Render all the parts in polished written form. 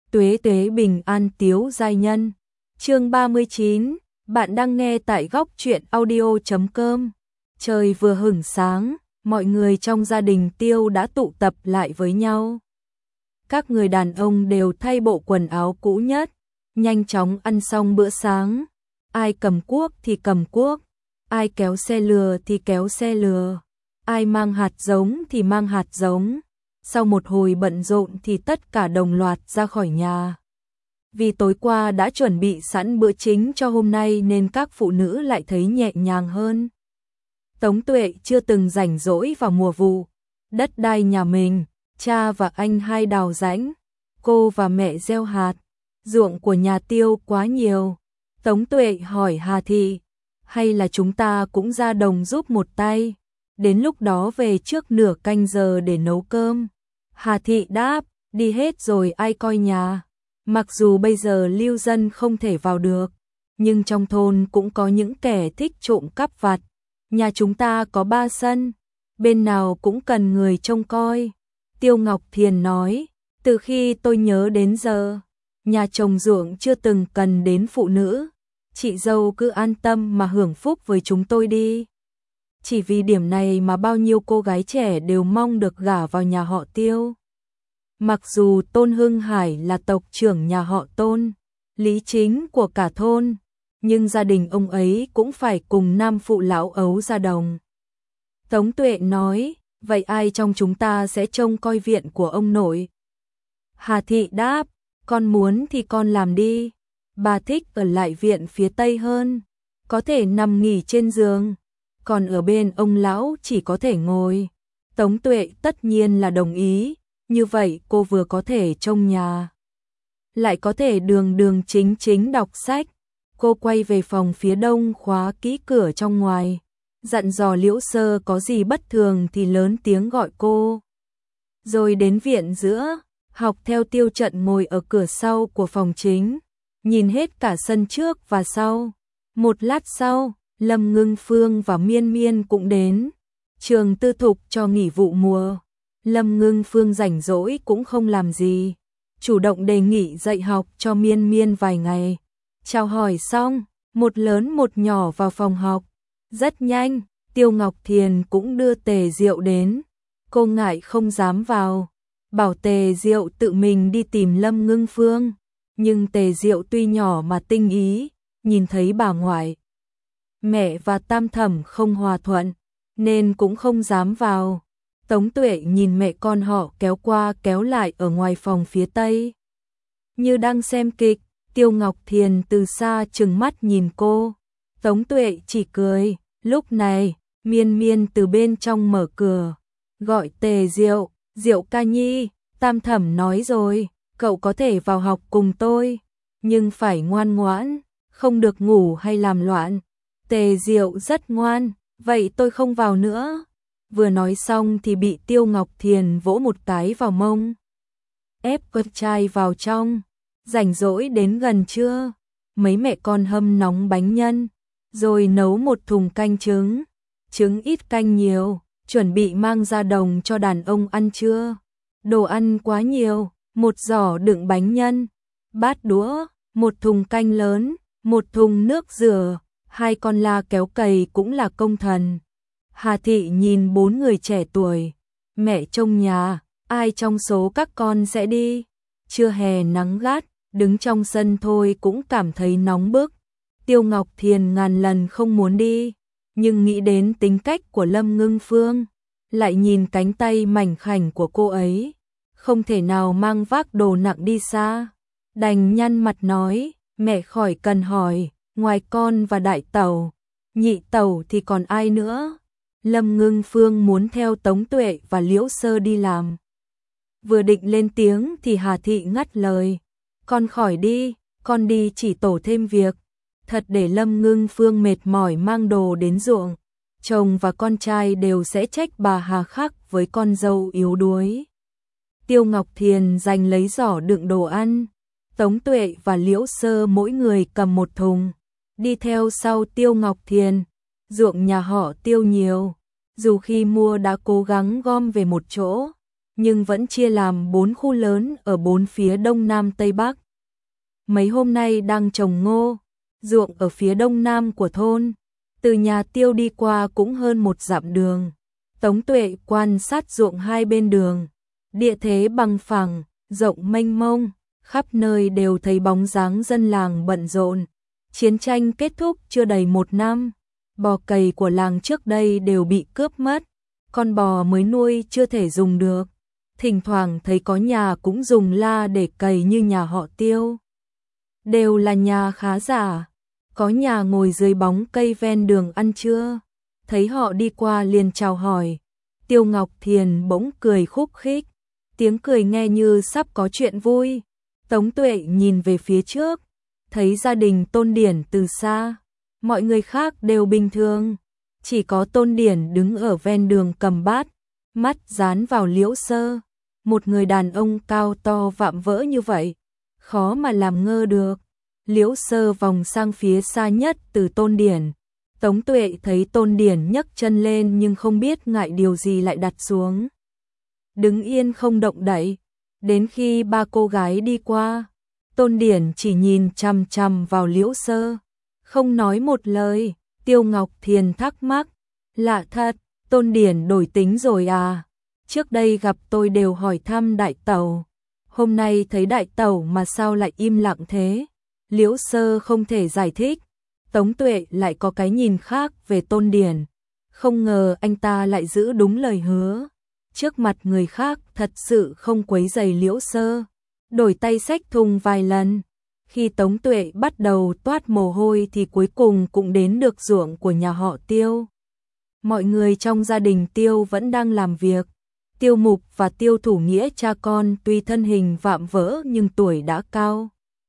Tuế tuế bình an tiếu giai nhân. Chương 39, bạn đang nghe tại góc truyện audio.com. Trời vừa hửng sáng, mọi người trong gia đình Tiêu đã tụ tập lại với nhau. Các người đàn ông đều thay bộ quần áo cũ nhất, nhanh chóng ăn xong bữa sáng. Ai cầm cuốc thì cầm cuốc, ai kéo xe lừa thì kéo xe lừa, ai mang hạt giống thì mang hạt giống. Sau một hồi bận rộn thì tất cả đồng loạt ra khỏi nhà. Vì tối qua đã chuẩn bị sẵn bữa chính cho hôm nay nên các phụ nữ lại thấy nhẹ nhàng hơn. Tống Tuệ chưa từng rảnh rỗi vào mùa vụ. Đất đai nhà mình, cha và anh hai đào rãnh, cô và mẹ gieo hạt. Ruộng của nhà Tiêu quá nhiều. Tống Tuệ hỏi Hà Thị, hay là chúng ta cũng ra đồng giúp một tay, đến lúc đó về trước nửa canh giờ để nấu cơm. Hà Thị đáp, đi hết rồi ai coi nhà. Mặc dù bây giờ lưu dân không thể vào được, nhưng trong thôn cũng có những kẻ thích trộm cắp vặt. Nhà chúng ta có 3 sân, bên nào cũng cần người trông coi. Tiêu Ngọc Thiền nói, từ khi tôi nhớ đến giờ, nhà trồng ruộng chưa từng cần đến phụ nữ. Chị dâu cứ an tâm mà hưởng phúc với chúng tôi đi. Chỉ vì điểm này mà bao nhiêu cô gái trẻ đều mong được gả vào nhà họ Tiêu. Mặc dù Tôn Hưng Hải là tộc trưởng nhà họ Tôn, lý chính của cả thôn, nhưng gia đình ông ấy cũng phải cùng nam phụ lão ấu ra đồng. Tống Tuệ nói, vậy ai trong chúng ta sẽ trông coi viện của ông nội? Hà Thị đáp, con muốn thì con làm đi. Bà thích ở lại viện phía tây hơn, có thể nằm nghỉ trên giường, còn ở bên ông lão chỉ có thể ngồi. Tống Tuệ tất nhiên là đồng ý, như vậy cô vừa có thể trông nhà, lại có thể đường đường chính chính đọc sách. Cô quay về phòng phía đông khóa kỹ cửa trong ngoài, dặn dò Liễu Sơ có gì bất thường thì lớn tiếng gọi cô. Rồi đến viện giữa, học theo Tiêu Trận ngồi ở cửa sau của phòng chính, nhìn hết cả sân trước và sau. Một lát sau, Lâm Ngưng Phương và Miên Miên cũng đến. Trường tư thục cho nghỉ vụ mùa, Lâm Ngưng Phương rảnh rỗi cũng không làm gì, chủ động đề nghị dạy học cho Miên Miên vài ngày. Chào hỏi xong, một lớn một nhỏ vào phòng học. Rất nhanh, Tiêu Ngọc Thiền cũng đưa Tề Diệu đến. Cô ngại không dám vào, bảo Tề Diệu tự mình đi tìm Lâm Ngưng Phương. Nhưng Tề Diệu tuy nhỏ mà tinh ý, nhìn thấy bà ngoại, mẹ và tam thẩm không hòa thuận, nên cũng không dám vào. Tống Tuệ nhìn mẹ con họ kéo qua kéo lại ở ngoài phòng phía tây, như đang xem kịch. Tiêu Ngọc Thiền từ xa trừng mắt nhìn cô, Tống Tuệ chỉ cười. Lúc này, Miên Miên từ bên trong mở cửa, gọi Tề Diệu, Diệu ca nhi, tam thẩm nói rồi, cậu có thể vào học cùng tôi, nhưng phải ngoan ngoãn, không được ngủ hay làm loạn. Tề Diệu rất ngoan, vậy tôi không vào nữa. Vừa nói xong thì bị Tiêu Ngọc Thiền vỗ một cái vào mông, ép con trai vào trong. Rảnh rỗi đến gần trưa, mấy mẹ con hâm nóng bánh nhân, rồi nấu một thùng canh trứng, trứng ít canh nhiều, chuẩn bị mang ra đồng cho đàn ông ăn trưa. Đồ ăn quá nhiều, một giỏ đựng bánh nhân, bát đũa, một thùng canh lớn, một thùng nước rửa, 2 con la kéo cày cũng là công thần. Hà Thị nhìn 4 người trẻ tuổi, mẹ trông nhà, ai trong số các con sẽ đi? Trưa hè nắng gắt, đứng trong sân thôi cũng cảm thấy nóng bức. Tiêu Ngọc Thiền ngàn lần không muốn đi, nhưng nghĩ đến tính cách của Lâm Ngưng Phương, lại nhìn cánh tay mảnh khảnh của cô ấy, không thể nào mang vác đồ nặng đi xa. Đành nhăn mặt nói, mẹ khỏi cần hỏi, ngoài con và đại tẩu, nhị tẩu thì còn ai nữa? Lâm Ngưng Phương muốn theo Tống Tuệ và Liễu Sơ đi làm. Vừa định lên tiếng thì Hà Thị ngắt lời, con khỏi đi, con đi chỉ tổ thêm việc. Thật để Lâm Ngưng Phương mệt mỏi mang đồ đến ruộng, chồng và con trai đều sẽ trách bà hà khắc với con dâu yếu đuối. Tiêu Ngọc Thiền giành lấy giỏ đựng đồ ăn, Tống Tuệ và Liễu Sơ mỗi người cầm một thùng, đi theo sau Tiêu Ngọc Thiền. Ruộng nhà họ Tiêu nhiều, dù khi mua đã cố gắng gom về một chỗ, nhưng vẫn chia làm 4 khu lớn ở 4 phía đông nam tây bắc. Mấy hôm nay đang trồng ngô, ruộng ở phía đông nam của thôn, từ nhà Tiêu đi qua cũng hơn 1 dặm đường. Tống Tuệ quan sát ruộng hai bên đường, địa thế bằng phẳng, rộng mênh mông, khắp nơi đều thấy bóng dáng dân làng bận rộn. Chiến tranh kết thúc chưa đầy 1 năm, bò cày của làng trước đây đều bị cướp mất, con bò mới nuôi chưa thể dùng được. Thỉnh thoảng thấy có nhà cũng dùng la để cày như nhà họ Tiêu. Đều là nhà khá giả, có nhà ngồi dưới bóng cây ven đường ăn trưa. Thấy họ đi qua liền chào hỏi, Tiêu Ngọc Thiền bỗng cười khúc khích, tiếng cười nghe như sắp có chuyện vui. Tống Tuệ nhìn về phía trước, thấy gia đình Tôn Điển từ xa, mọi người khác đều bình thường, chỉ có Tôn Điển đứng ở ven đường cầm bát, mắt dán vào Liễu Sơ, một người đàn ông cao to vạm vỡ như vậy, khó mà làm ngơ được. Liễu Sơ vòng sang phía xa nhất từ Tôn Điển. Tống Tuệ thấy Tôn Điển nhấc chân lên nhưng không biết ngại điều gì lại đặt xuống. Đứng yên không động đậy, đến khi ba cô gái đi qua, Tôn Điển chỉ nhìn chằm chằm vào Liễu Sơ, không nói một lời. Tiêu Ngọc Thiền thắc mắc, lạ thật, Tôn Điển đổi tính rồi à? Trước đây gặp tôi đều hỏi thăm đại tẩu, hôm nay thấy đại tẩu mà sao lại im lặng thế? Liễu Sơ không thể giải thích. Tống Tuệ lại có cái nhìn khác về Tôn Điển, không ngờ anh ta lại giữ đúng lời hứa. Trước mặt người khác thật sự không quấy rầy Liễu Sơ, đổi tay xách thùng vài lần. Khi Tống Tuệ bắt đầu toát mồ hôi thì cuối cùng cũng đến được ruộng của nhà họ Tiêu. Mọi người trong gia đình Tiêu vẫn đang làm việc. Tiêu Mục và Tiêu Thủ Nghĩa cha con tuy thân hình vạm vỡ nhưng tuổi đã cao.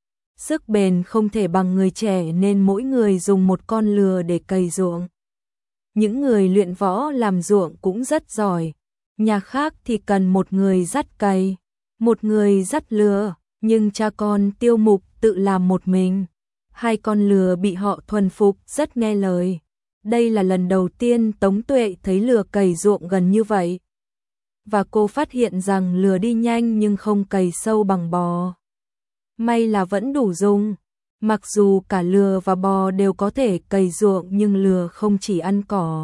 Sức bền không thể bằng người trẻ nên mỗi người dùng một con lừa để cày ruộng. Những người luyện võ làm ruộng cũng rất giỏi. Nhà khác thì cần một người dắt cày, một người dắt lừa, nhưng cha con Tiêu Mục tự làm một mình. Hai con lừa bị họ thuần phục rất nghe lời. Đây là lần đầu tiên Tống Tuệ thấy lừa cày ruộng gần như vậy. Và cô phát hiện rằng lừa đi nhanh nhưng không cày sâu bằng bò. May là vẫn đủ dùng. Mặc dù cả lừa và bò đều có thể cày ruộng nhưng lừa không chỉ ăn cỏ,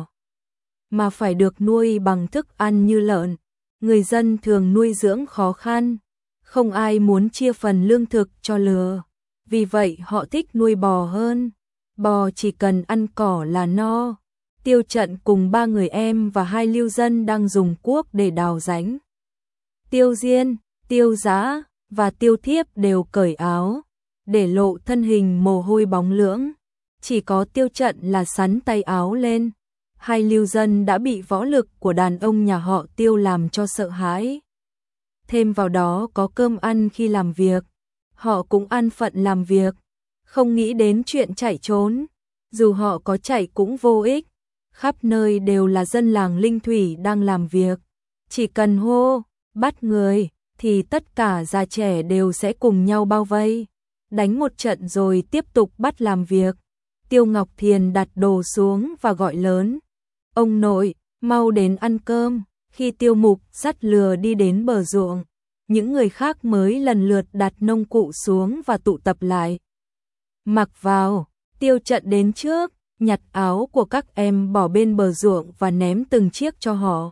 mà phải được nuôi bằng thức ăn như lợn. Người dân thường nuôi dưỡng khó khăn, không ai muốn chia phần lương thực cho lừa. Vì vậy họ thích nuôi bò hơn. Bò chỉ cần ăn cỏ là no. Tiêu Trận cùng 3 người em và 2 lưu dân đang dùng cuốc để đào rãnh. Tiêu Diên, Tiêu Giá và Tiêu Thiếp đều cởi áo, để lộ thân hình mồ hôi bóng lưỡng. Chỉ có Tiêu Trận là xắn tay áo lên. 2 lưu dân đã bị võ lực của đàn ông nhà họ Tiêu làm cho sợ hãi. Thêm vào đó có cơm ăn khi làm việc, họ cũng an phận làm việc, không nghĩ đến chuyện chạy trốn. Dù họ có chạy cũng vô ích, khắp nơi đều là dân làng Linh Thủy đang làm việc. Chỉ cần hô, bắt người, thì tất cả già trẻ đều sẽ cùng nhau bao vây, đánh một trận rồi tiếp tục bắt làm việc. Tiêu Ngọc Thiền đặt đồ xuống và gọi lớn, ông nội, mau đến ăn cơm. Khi Tiêu Mục dắt lừa đi đến bờ ruộng, những người khác mới lần lượt đặt nông cụ xuống và tụ tập lại. Mặc vào, Tiêu Trận đến trước, nhặt áo của các em bỏ bên bờ ruộng và ném từng chiếc cho họ.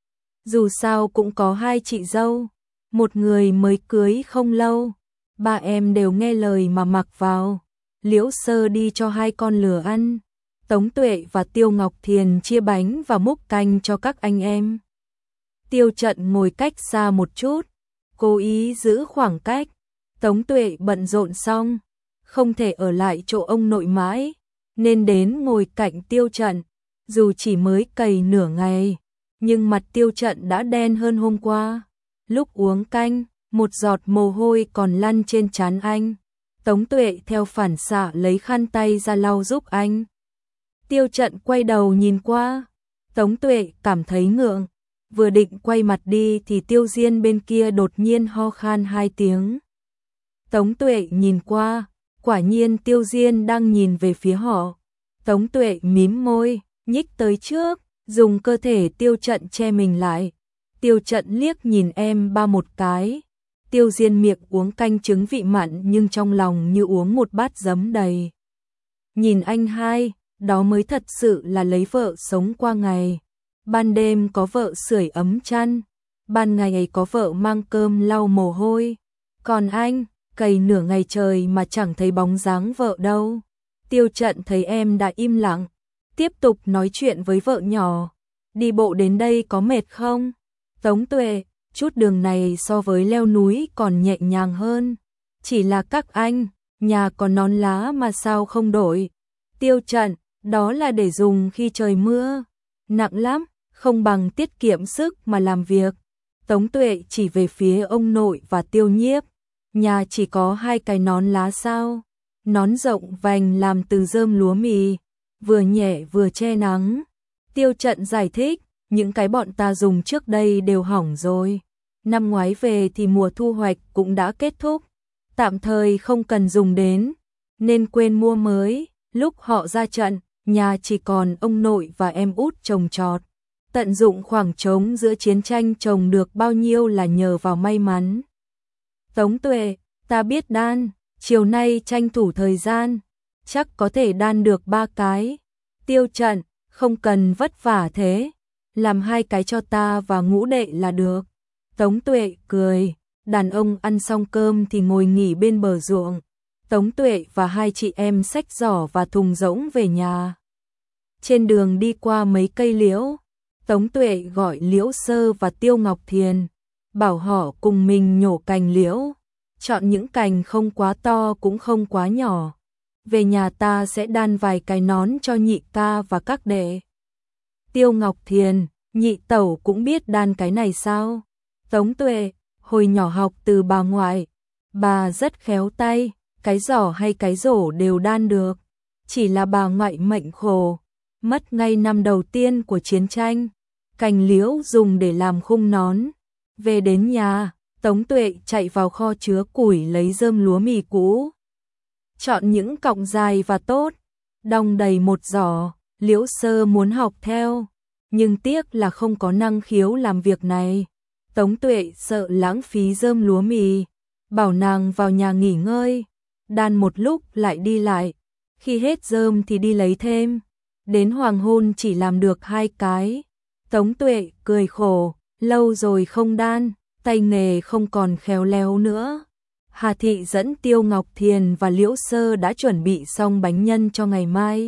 Dù sao cũng có 2 chị dâu, một người mới cưới không lâu, 3 em đều nghe lời mà mặc vào. Liễu Sơ đi cho 2 con lừa ăn. Tống Tuệ và Tiêu Ngọc Thiền chia bánh và múc canh cho các anh em. Tiêu Trận ngồi cách xa một chút, cố ý giữ khoảng cách. Tống Tuệ bận rộn xong, không thể ở lại chỗ ông nội mãi, nên đến ngồi cạnh Tiêu Trận. Dù chỉ mới cày nửa ngày, nhưng mặt Tiêu Trận đã đen hơn hôm qua. Lúc uống canh, một giọt mồ hôi còn lăn trên trán anh. Tống Tuệ theo phản xạ lấy khăn tay ra lau giúp anh. Tiêu Trận quay đầu nhìn qua, Tống Tuệ cảm thấy ngượng, vừa định quay mặt đi thì Tiêu Diên bên kia đột nhiên ho khan 2 tiếng. Tống Tuệ nhìn qua, quả nhiên Tiêu Diên đang nhìn về phía họ. Tống Tuệ mím môi, nhích tới trước, dùng cơ thể Tiêu Trận che mình lại. Tiêu Trận liếc nhìn em ba một cái. Tiêu Diên miệng uống canh trứng vị mặn nhưng trong lòng như uống một bát giấm đầy. Nhìn anh hai, đó mới thật sự là lấy vợ sống qua ngày. Ban đêm có vợ sưởi ấm chăn, ban ngày có vợ mang cơm lau mồ hôi. Còn anh, cày nửa ngày trời mà chẳng thấy bóng dáng vợ đâu. Tiêu Trận thấy em đã im lặng, tiếp tục nói chuyện với vợ nhỏ. Đi bộ đến đây có mệt không? Tống Tuệ, chút đường này so với leo núi còn nhẹ nhàng hơn. Chỉ là các anh, nhà có nón lá mà sao không đổi? Tiêu Trận, đó là để dùng khi trời mưa. Nặng lắm, không bằng tiết kiệm sức mà làm việc. Tống Tuệ chỉ về phía ông nội và Tiêu Nhiếp. Nhà chỉ có 2 cái nón lá sao? Nón rộng vành làm từ rơm lúa mì, vừa nhẹ vừa che nắng. Tiêu Trận giải thích, những cái bọn ta dùng trước đây đều hỏng rồi. Năm ngoái về thì mùa thu hoạch cũng đã kết thúc, tạm thời không cần dùng đến, nên quên mua mới. Lúc họ ra trận, nhà chỉ còn ông nội và em út trồng trọt. Tận dụng khoảng trống giữa chiến tranh trồng được bao nhiêu là nhờ vào may mắn. Tống Tuệ, ta biết đan, chiều nay tranh thủ thời gian, chắc có thể đan được 3 cái. Tiêu Trận, không cần vất vả thế, làm 2 cái cho ta và Ngũ đệ là được. Tống Tuệ cười, đàn ông ăn xong cơm thì ngồi nghỉ bên bờ ruộng. Tống Tuệ và 2 chị em xách giỏ và thùng rỗng về nhà. Trên đường đi qua mấy cây liễu, Tống Tuệ gọi Liễu Sơ và Tiêu Ngọc Thiền, bảo họ cùng mình nhổ cành liễu, chọn những cành không quá to cũng không quá nhỏ. Về nhà ta sẽ đan vài cái nón cho nhị ca và các đệ. Tiêu Ngọc Thiền, nhị tẩu cũng biết đan cái này sao? Tống Tuệ, hồi nhỏ học từ bà ngoại, bà rất khéo tay, cái giỏ hay cái rổ đều đan được. Chỉ là bà ngoại mệnh khổ, mất ngay năm đầu tiên của chiến tranh. Cành liễu dùng để làm khung nón. Về đến nhà, Tống Tuệ chạy vào kho chứa củi lấy rơm lúa mì cũ. Chọn những cọng dài và tốt, đong đầy một giỏ. Liễu Sơ muốn học theo, nhưng tiếc là không có năng khiếu làm việc này. Tống Tuệ sợ lãng phí rơm lúa mì, bảo nàng vào nhà nghỉ ngơi, đan một lúc lại đi lại. Khi hết rơm thì đi lấy thêm. Đến hoàng hôn chỉ làm được 2 cái. Tống Tuệ cười khổ, lâu rồi không đan, tay nghề không còn khéo léo nữa. Hà Thị dẫn Tiêu Ngọc Thiền và Liễu Sơ đã chuẩn bị xong bánh nhân cho ngày mai.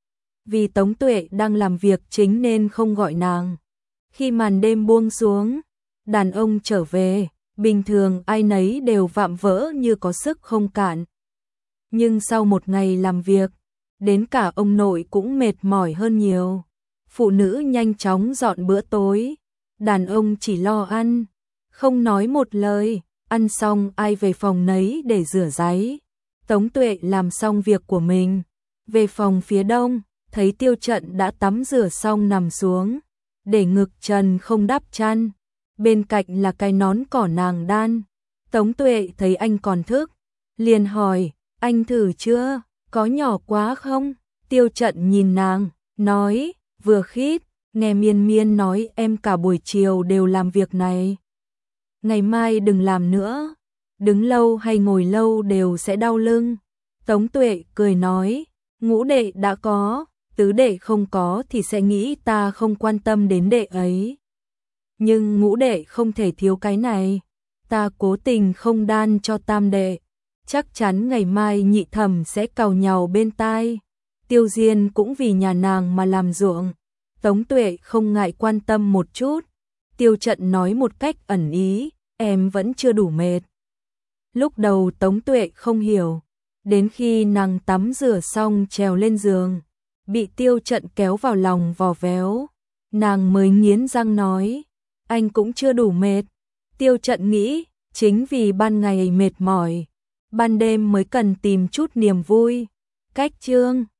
Vì Tống Tuệ đang làm việc chính nên không gọi nàng. Khi màn đêm buông xuống, đàn ông trở về, bình thường ai nấy đều vạm vỡ như có sức không cạn. Nhưng sau một ngày làm việc, đến cả ông nội cũng mệt mỏi hơn nhiều. Phụ nữ nhanh chóng dọn bữa tối, đàn ông chỉ lo ăn, không nói một lời, ăn xong ai về phòng nấy để rửa ráy. Tống Tuệ làm xong việc của mình, về phòng phía đông, thấy Tiêu Trận đã tắm rửa xong nằm xuống, để ngực trần không đắp chăn, bên cạnh là cái nón cỏ nàng đan. Tống Tuệ thấy anh còn thức, liền hỏi, anh thử chưa, có nhỏ quá không? Tiêu Trận nhìn nàng, nói, vừa khít, nghe Miên Miên nói em cả buổi chiều đều làm việc này. Ngày mai đừng làm nữa, đứng lâu hay ngồi lâu đều sẽ đau lưng. Tống Tuệ cười nói, Ngũ đệ đã có, tứ đệ không có thì sẽ nghĩ ta không quan tâm đến đệ ấy. Nhưng Ngũ đệ không thể thiếu cái này, ta cố tình không đan cho tam đệ. Chắc chắn ngày mai nhị thẩm sẽ càu nhàu bên tai. Tiêu Diên cũng vì nhà nàng mà làm ruộng. Tống Tuệ không ngại quan tâm một chút. Tiêu Trận nói một cách ẩn ý, em vẫn chưa đủ mệt. Lúc đầu Tống Tuệ không hiểu, đến khi nàng tắm rửa xong trèo lên giường, bị Tiêu Trận kéo vào lòng vò véo, nàng mới nghiến răng nói, anh cũng chưa đủ mệt. Tiêu Trận nghĩ, chính vì ban ngày mệt mỏi, ban đêm mới cần tìm chút niềm vui. Cách chương